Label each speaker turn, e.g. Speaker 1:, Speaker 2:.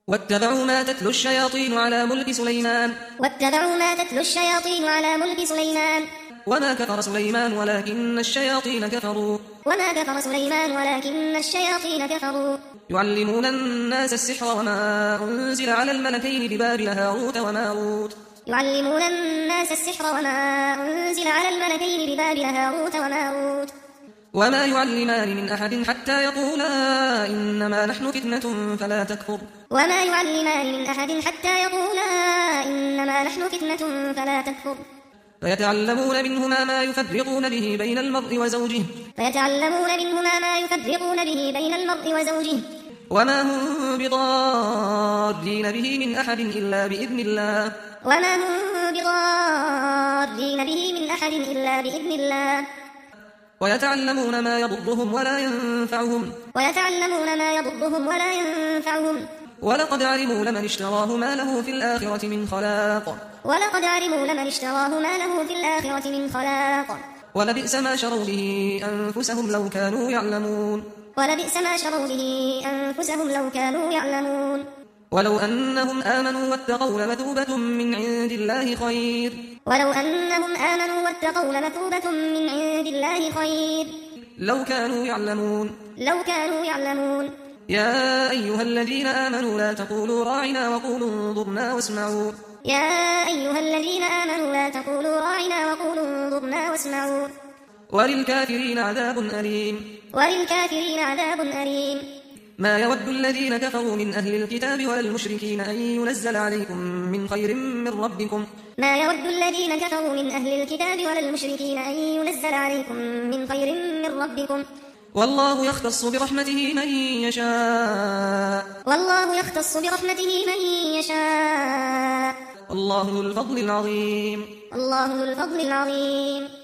Speaker 1: واتبعوا ما تتلو الشياطين على ملك سليمان وما كفر سليمان ولكن الشياطين كفروا يعلمون الناس السحر وما أنزل على الملكين ببابل هاروت وماروت وما يعلمان من أحد حتى يقولا إنما نحن فتنة فلا تكفر فيتعلمون منهما ما يفرقون به بين المرء وزوجه وما هم بضارين به من أحد إلا بإذن الله ويتعلمون ما يضرهم ولا ينفعهم ولقد علموا لمن اشتراه ما له في الآخرة من خلاق ولبئس ما شروا به أنفسهم لو كانوا يعلمون ولو أنهم آمنوا واتقوا لمثوبة من عند الله خير لو كانوا يعلمون يا أيها الذين آمنوا لا تقولوا راعنا وقولوا انظرنا واسمعوا وللكافرين عذاب أليم ما يود الذين كفروا من أهل الكتاب ولا المشركين أن ينزل عليكم من خير من ربكم والله يختص برحمته من يشاء الله ذو الفضل العظيم